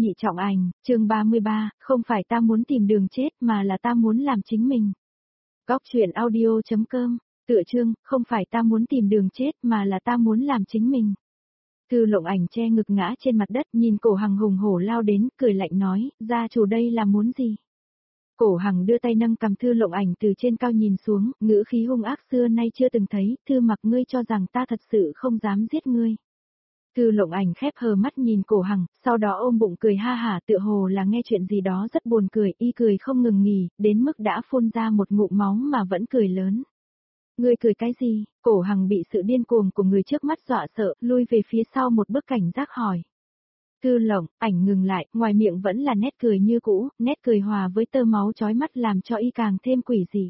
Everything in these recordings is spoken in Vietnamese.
Nhị trọng ảnh, chương 33, không phải ta muốn tìm đường chết mà là ta muốn làm chính mình. Góc truyện audio.com, tựa chương, không phải ta muốn tìm đường chết mà là ta muốn làm chính mình. Thư Lộng Ảnh che ngực ngã trên mặt đất nhìn Cổ Hằng hùng hổ lao đến, cười lạnh nói, gia chủ đây là muốn gì? Cổ Hằng đưa tay nâng cầm Thư Lộng Ảnh từ trên cao nhìn xuống, ngữ khí hung ác xưa nay chưa từng thấy, Thư Mặc ngươi cho rằng ta thật sự không dám giết ngươi. Thư Lộng Ảnh khép hờ mắt nhìn Cổ Hằng, sau đó ôm bụng cười ha hả tựa hồ là nghe chuyện gì đó rất buồn cười, y cười không ngừng nghỉ, đến mức đã phun ra một ngụm máu mà vẫn cười lớn. Ngươi cười cái gì? Cổ Hằng bị sự điên cuồng của người trước mắt dọa sợ, lui về phía sau một bước cảnh giác hỏi. Thư Lộng Ảnh ngừng lại, ngoài miệng vẫn là nét cười như cũ, nét cười hòa với tơ máu chói mắt làm cho y càng thêm quỷ dị.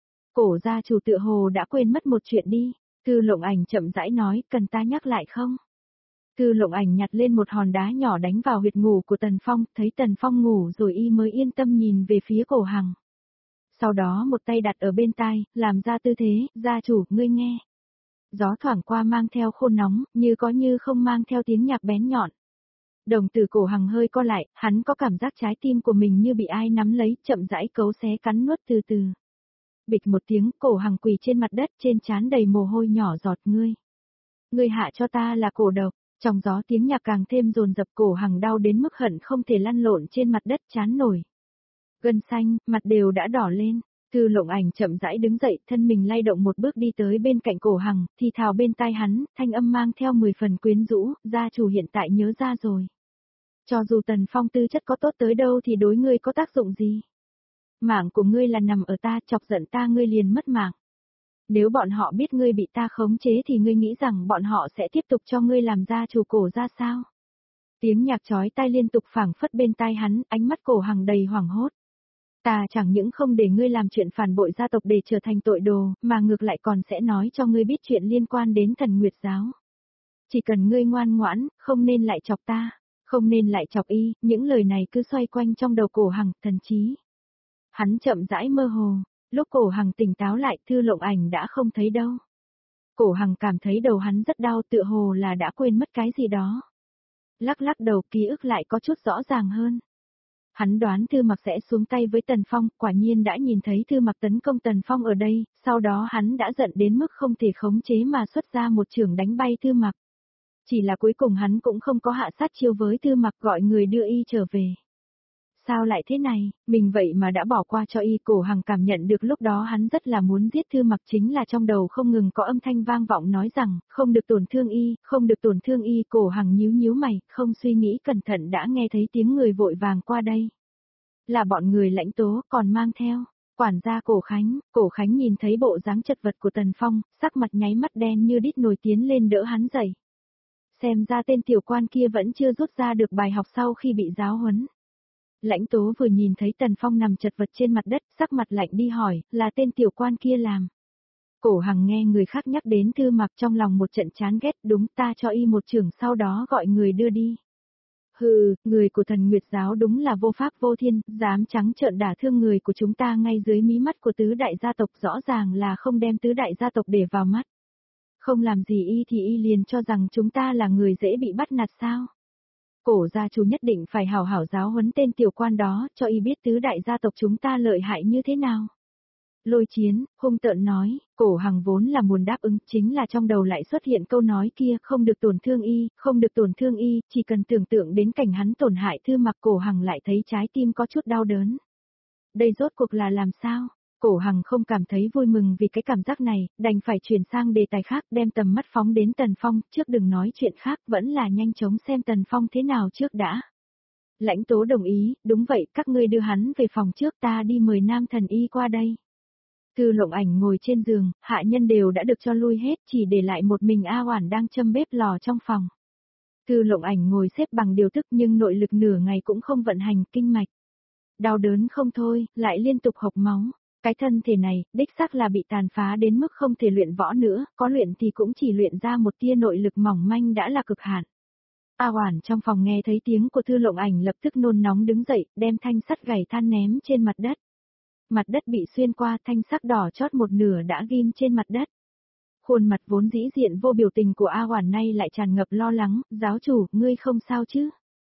Cổ gia chủ tựa hồ đã quên mất một chuyện đi. Thư Lộng Ảnh chậm rãi nói, cần ta nhắc lại không? Thư Lộng Ảnh nhặt lên một hòn đá nhỏ đánh vào huyệt ngủ của Tần Phong, thấy Tần Phong ngủ rồi y mới yên tâm nhìn về phía Cổ Hằng. Sau đó một tay đặt ở bên tai, làm ra tư thế, gia chủ, ngươi nghe. Gió thoảng qua mang theo khô nóng, như có như không mang theo tiếng nhạc bén nhọn. Đồng tử Cổ Hằng hơi co lại, hắn có cảm giác trái tim của mình như bị ai nắm lấy, chậm rãi cấu xé cắn nuốt từ từ. Bịch một tiếng, Cổ Hằng quỳ trên mặt đất, trên trán đầy mồ hôi nhỏ giọt, ngươi. Ngươi hạ cho ta là cổ độc. Trong gió tiếng nhạc càng thêm dồn dập, Cổ Hằng đau đến mức hận không thể lăn lộn trên mặt đất chán nổi. Gân xanh, mặt đều đã đỏ lên. Thư Lộng Ảnh chậm rãi đứng dậy, thân mình lay động một bước đi tới bên cạnh Cổ Hằng, thì thào bên tai hắn, thanh âm mang theo 10 phần quyến rũ, gia chủ hiện tại nhớ ra rồi. Cho dù Tần Phong tư chất có tốt tới đâu thì đối ngươi có tác dụng gì? Mạng của ngươi là nằm ở ta, chọc giận ta ngươi liền mất mạng. Nếu bọn họ biết ngươi bị ta khống chế thì ngươi nghĩ rằng bọn họ sẽ tiếp tục cho ngươi làm gia chủ Cổ ra sao? Tiếng nhạc chói tai liên tục phảng phất bên tai hắn, ánh mắt Cổ Hằng đầy hoảng hốt. Ta chẳng những không để ngươi làm chuyện phản bội gia tộc để trở thành tội đồ, mà ngược lại còn sẽ nói cho ngươi biết chuyện liên quan đến Thần Nguyệt giáo. Chỉ cần ngươi ngoan ngoãn, không nên lại chọc ta, không nên lại chọc y, những lời này cứ xoay quanh trong đầu Cổ Hằng, thần trí. Hắn chậm rãi mơ hồ. Lúc Cổ Hằng tỉnh táo lại, Thư Lộng Ảnh đã không thấy đâu. Cổ Hằng cảm thấy đầu hắn rất đau, tựa hồ là đã quên mất cái gì đó. Lắc lắc đầu, ký ức lại có chút rõ ràng hơn. Hắn đoán Thư Mặc sẽ xuống tay với Tần Phong, quả nhiên đã nhìn thấy Thư Mặc tấn công Tần Phong ở đây, sau đó hắn đã giận đến mức không thể khống chế mà xuất ra một chưởng đánh bay Thư Mặc. Chỉ là cuối cùng hắn cũng không có hạ sát chiêu với Thư Mặc, gọi người đưa y trở về. Sao lại thế này, mình vậy mà đã bỏ qua cho y. Cổ Hằng cảm nhận được lúc đó hắn rất là muốn giết Thư Mặc, chính là trong đầu không ngừng có âm thanh vang vọng nói rằng, không được tổn thương y, không được tổn thương y. Cổ Hằng nhíu nhíu mày, không suy nghĩ cẩn thận đã nghe thấy tiếng người vội vàng qua đây. Là bọn người Lãnh Tố, còn mang theo quản gia Cổ Khánh nhìn thấy bộ dáng chật vật của Tần Phong, sắc mặt nháy mắt đen như đít nồi, tiến lên đỡ hắn dậy. Xem ra tên tiểu quan kia vẫn chưa rút ra được bài học sau khi bị giáo huấn. Lãnh Tố vừa nhìn thấy Tần Phong nằm chật vật trên mặt đất, sắc mặt lạnh đi hỏi, là tên tiểu quan kia làm. Cổ Hằng nghe người khác nhắc đến Thư Mặc trong lòng một trận chán ghét, đúng, ta cho y một chưởng sau đó gọi người đưa đi. Hừ, người của Thần Nguyệt giáo đúng là vô pháp vô thiên, dám trắng trợn đả thương người của chúng ta ngay dưới mí mắt của tứ đại gia tộc, rõ ràng là không đem tứ đại gia tộc để vào mắt. Không làm gì y thì y liền cho rằng chúng ta là người dễ bị bắt nạt sao? Cổ gia chủ nhất định phải hảo hảo giáo huấn tên tiểu quan đó, cho y biết tứ đại gia tộc chúng ta lợi hại như thế nào. Lôi Chiến, hung tợn nói, Cổ Hằng vốn là muốn đáp ứng, chính là trong đầu lại xuất hiện câu nói kia, không được tổn thương y, không được tổn thương y, chỉ cần tưởng tượng đến cảnh hắn tổn hại Thư Mặc, Cổ Hằng lại thấy trái tim có chút đau đớn. Đây rốt cuộc là làm sao? Cổ Hằng không cảm thấy vui mừng vì cái cảm giác này, đành phải chuyển sang đề tài khác, đem tầm mắt phóng đến Tần Phong, trước đừng nói chuyện khác, vẫn là nhanh chóng xem Tần Phong thế nào trước đã. Lãnh Tố đồng ý, đúng vậy, các ngươi đưa hắn về phòng trước, ta đi mời Nam Thần Y qua đây. Thư Lộng Ảnh ngồi trên giường, hạ nhân đều đã được cho lui hết, chỉ để lại một mình A Oản đang châm bếp lò trong phòng. Thư Lộng Ảnh ngồi xếp bằng điều tức nhưng nội lực nửa ngày cũng không vận hành, kinh mạch. Đau đớn không thôi, lại liên tục hộc máu. Cái thân thể này, đích xác là bị tàn phá đến mức không thể luyện võ nữa, có luyện thì cũng chỉ luyện ra một tia nội lực mỏng manh đã là cực hạn. A Oản trong phòng nghe thấy tiếng của Thư Lộng Ảnh lập tức nôn nóng đứng dậy, đem thanh sắt gảy than ném trên mặt đất. Mặt đất bị xuyên qua, thanh sắc đỏ chót một nửa đã ghim trên mặt đất. Khuôn mặt vốn dĩ diện vô biểu tình của A Oản nay lại tràn ngập lo lắng, giáo chủ, ngươi không sao chứ?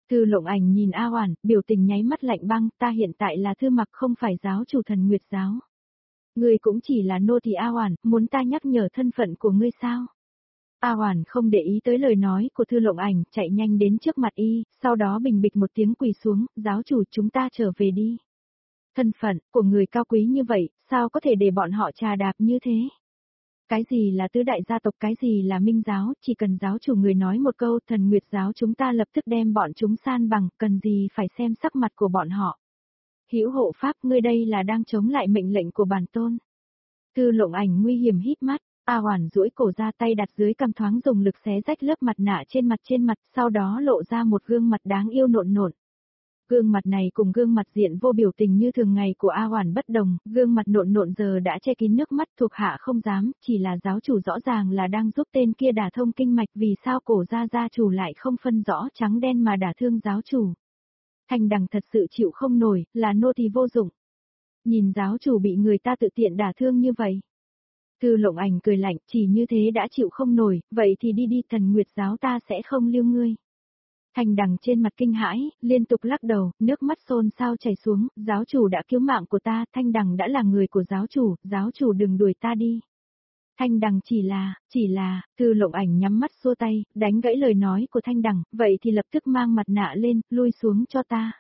Thư Lộng Ảnh nhìn A Hoản, biểu tình nháy mắt lạnh băng, ta hiện tại là Thư Mặc không phải giáo chủ Thần Nguyệt giáo. Ngươi cũng chỉ là nô tỳ A Hoản, muốn ta nhắc nhở thân phận của ngươi sao? A Hoản không để ý tới lời nói của Thư Lộng Ảnh, chạy nhanh đến trước mặt y, sau đó bình bịch một tiếng quỳ xuống, giáo chủ chúng ta trở về đi. Thân phận của người cao quý như vậy, sao có thể để bọn họ trà đạp như thế? Cái gì là tứ đại gia tộc, cái gì là minh giáo, chỉ cần giáo chủ người nói một câu Thần Nguyệt giáo chúng ta lập tức đem bọn chúng san bằng, cần gì phải xem sắc mặt của bọn họ. Hữu hộ pháp, ngươi đây là đang chống lại mệnh lệnh của bản tôn. Thư Lộng Ảnh nguy hiểm hít mắt, A Hoản duỗi cổ ra, tay đặt dưới cằm, thoáng dùng lực xé rách lớp mặt nạ trên mặt, sau đó lộ ra một gương mặt đáng yêu nộn nộn. Gương mặt này cùng gương mặt diện vô biểu tình như thường ngày của A Hoản bất đồng, gương mặt nộn nộn giờ đã che kín nước mắt, thuộc hạ không dám, chỉ là giáo chủ rõ ràng là đang giúp tên kia đả thông kinh mạch, vì sao cổ gia chủ lại không phân rõ trắng đen mà đả thương giáo chủ. Thanh Đằng thật sự chịu không nổi, là nô tỳ vô dụng. Nhìn giáo chủ bị người ta tự tiện đả thương như vậy. Thư Lộng Ảnh cười lạnh, chỉ như thế đã chịu không nổi, vậy thì đi Thần Nguyệt giáo ta sẽ không lưu ngươi. Thanh Đằng trên mặt kinh hãi, liên tục lắc đầu, nước mắt xôn xao chảy xuống, giáo chủ đã cứu mạng của ta, Thanh Đằng đã là người của giáo chủ đừng đuổi ta đi. Thanh Đằng chỉ là, Thư Lộng Ảnh nhắm mắt xua tay, đánh gãy lời nói của Thanh Đằng, vậy thì lập tức mang mặt nạ lên, lui xuống cho ta.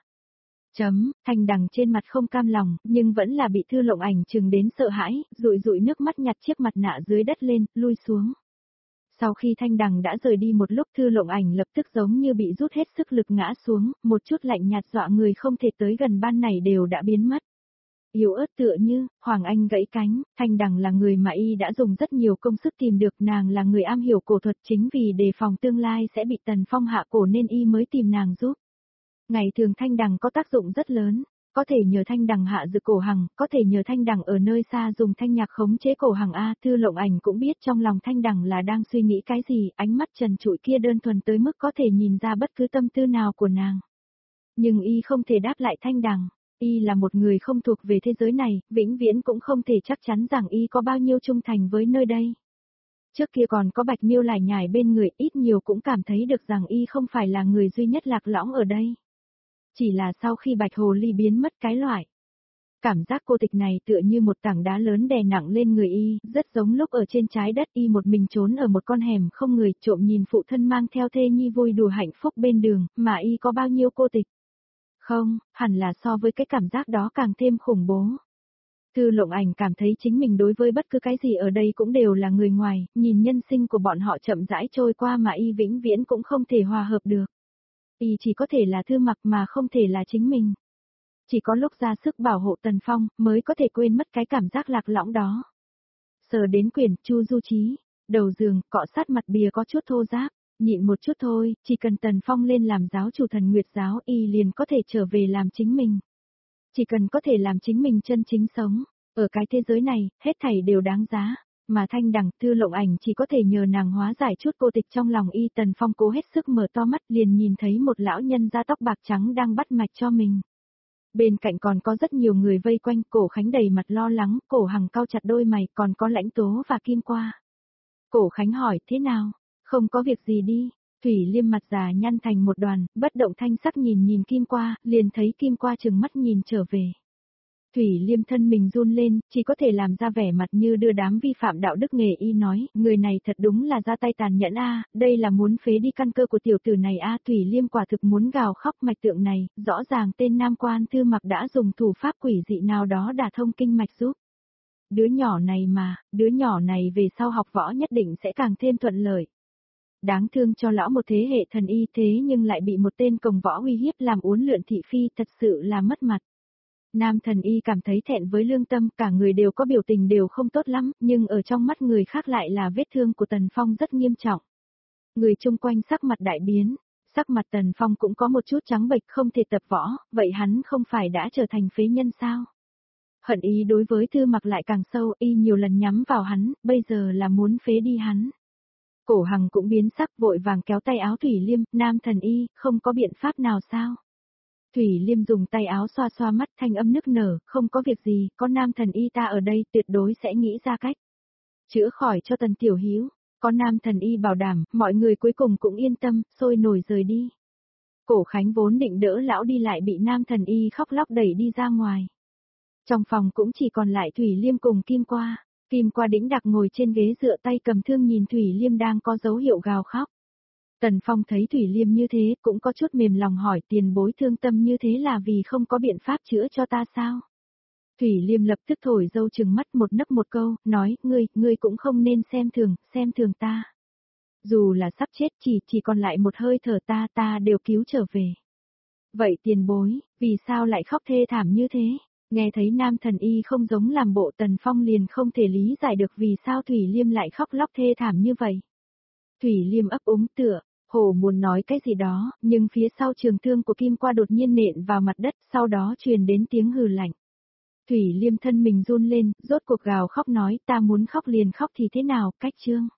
Thanh Đằng trên mặt không cam lòng, nhưng vẫn là bị Thư Lộng Ảnh chừng đến sợ hãi, rụi nước mắt nhặt chiếc mặt nạ dưới đất lên, lui xuống. Sau khi Thanh Đằng đã rời đi một lúc, Thư Lộng Ảnh lập tức giống như bị rút hết sức lực ngã xuống, một chút lạnh nhạt dọa người không thể tới gần ban này đều đã biến mất. Yếu ớt tựa như, Hoàng Anh gãy cánh, Thanh Đằng là người mà y đã dùng rất nhiều công sức tìm được, nàng là người am hiểu cổ thuật, chính vì đề phòng tương lai sẽ bị Tần Phong hạ cổ nên y mới tìm nàng giúp. Ngày thường Thanh Đằng có tác dụng rất lớn, có thể nhờ Thanh Đằng hạ dự cổ hằng, có thể nhờ Thanh Đằng ở nơi xa dùng thanh nhạc khống chế cổ hằng A. Thư Lộng Ảnh cũng biết trong lòng Thanh Đằng là đang suy nghĩ cái gì, ánh mắt trần trụi kia đơn thuần tới mức có thể nhìn ra bất cứ tâm tư nào của nàng. Nhưng y không thể đáp lại Thanh Đằng, y là một người không thuộc về thế giới này, vĩnh viễn cũng không thể chắc chắn rằng y có bao nhiêu trung thành với nơi đây. Trước kia còn có Bạch Miêu lải nhải bên người, ít nhiều cũng cảm thấy được rằng y không phải là người duy nhất lạc lõng ở đây. Chỉ là sau khi Bạch Hồ Ly biến mất cái loại. Cảm giác cô tịch này tựa như một tảng đá lớn đè nặng lên người y, rất giống lúc ở trên trái đất y một mình trốn ở một con hẻm không người, trộm nhìn phụ thân mang theo thê nhi vui đùa hạnh phúc bên đường, mà y có bao nhiêu cô tịch. Không, hẳn là so với cái cảm giác đó càng thêm khủng bố. Thư Lộng Ảnh cảm thấy chính mình đối với bất cứ cái gì ở đây cũng đều là người ngoài, nhìn nhân sinh của bọn họ chậm rãi trôi qua mà y vĩnh viễn cũng không thể hòa hợp được. Y chỉ có thể là Thư Mặc mà không thể là chính mình. Chỉ có lúc ra sức bảo hộ Tần Phong mới có thể quên mất cái cảm giác lạc lõng đó. Sờ đến quyển Chu Du Chí, đầu giường, cọ sát mặt bìa có chút thô ráp, nhịn một chút thôi, chỉ cần Tần Phong lên làm giáo chủ Thần Nguyệt giáo y liền có thể trở về làm chính mình. Chỉ cần có thể làm chính mình chân chính sống, ở cái thế giới này, hết thảy đều đáng giá. Mà Thanh Đằng, Thư Lộng Ảnh chỉ có thể nhờ nàng hóa giải chút cô tịch trong lòng y. Tần Phong cố hết sức mở to mắt liền nhìn thấy một lão nhân da tóc bạc trắng đang bắt mạch cho mình. Bên cạnh còn có rất nhiều người vây quanh, Cổ Khánh đầy mặt lo lắng, Cổ Hằng cau chặt đôi mày, còn có Lãnh Tố và Kim Qua. Cổ Khánh hỏi, thế nào? Không có việc gì đi. Thủy Liêm mặt già nhăn thành một đoàn, bất động thanh sắc nhìn Kim Qua, liền thấy Kim Qua trừng mắt nhìn trở về. Thủy Liêm thân mình run lên, chỉ có thể làm ra vẻ mặt như đưa đám vi phạm đạo đức nghề y nói, người này thật đúng là ra tay tàn nhẫn a, đây là muốn phế đi căn cơ của tiểu tử này a. Thủy Liêm quả thực muốn gào khóc, mạch tượng này, rõ ràng tên Nam Quan Thư Mặc đã dùng thủ pháp quỷ dị nào đó đả thông kinh mạch giúp. Đứa nhỏ này về sau học võ nhất định sẽ càng thêm thuận lợi. Đáng thương cho lão một thế hệ thần y thế nhưng lại bị một tên cồng võ uy hiếp làm uốn lượn thị phi, thật sự là mất mặt. Nam thần y cảm thấy thẹn với lương tâm, cả người đều có biểu tình đều không tốt lắm, nhưng ở trong mắt người khác lại là vết thương của Tần Phong rất nghiêm trọng. Người chung quanh sắc mặt đại biến, sắc mặt Tần Phong cũng có một chút trắng bệch, không thể tập võ, vậy hắn không phải đã trở thành phế nhân sao? Hận ý đối với Thư Mặc lại càng sâu, y nhiều lần nhắm vào hắn, bây giờ là muốn phế đi hắn. Cổ Hằng cũng biến sắc, vội vàng kéo tay áo Thủy Liêm, Nam thần y, không có biện pháp nào sao? Thủy Liêm dùng tay áo xoa xoa mắt, thanh âm nức nở, không có việc gì, có Nam thần y ta ở đây, tuyệt đối sẽ nghĩ ra cách chữa khỏi cho Tần Tiểu Hiếu. Có Nam thần y bảo đảm, mọi người cuối cùng cũng yên tâm, sôi nổi rời đi. Cổ Khánh vốn định đỡ lão đi lại bị Nam Thần Y khóc lóc đẩy đi ra ngoài. Trong phòng cũng chỉ còn lại Thủy Liêm cùng Kim Qua. Kim Qua đĩnh đạc ngồi trên ghế dựa tay cầm thương nhìn Thủy Liêm đang có dấu hiệu gào khóc. Tần Phong thấy Thủy Liêm như thế cũng có chút mềm lòng hỏi tiền bối thương tâm như thế là vì không có biện pháp chữa cho ta sao? Thủy Liêm lập tức thổi dâu trừng mắt một nấc một câu, nói, ngươi cũng không nên xem thường ta. Dù là sắp chết chỉ còn lại một hơi thở ta đều cứu trở về. Vậy tiền bối, vì sao lại khóc thê thảm như thế? Nghe thấy Nam Thần Y không giống làm bộ Tần Phong liền không thể lý giải được vì sao Thủy Liêm lại khóc lóc thê thảm như vậy. Thủy Liêm ấp úng tựa, hồ muốn nói cái gì đó, nhưng phía sau trường thương của Kim Qua đột nhiên nện vào mặt đất, sau đó truyền đến tiếng hừ lạnh. Thủy Liêm thân mình run lên, rốt cuộc gào khóc nói ta muốn khóc liền khóc thì thế nào, cách trương.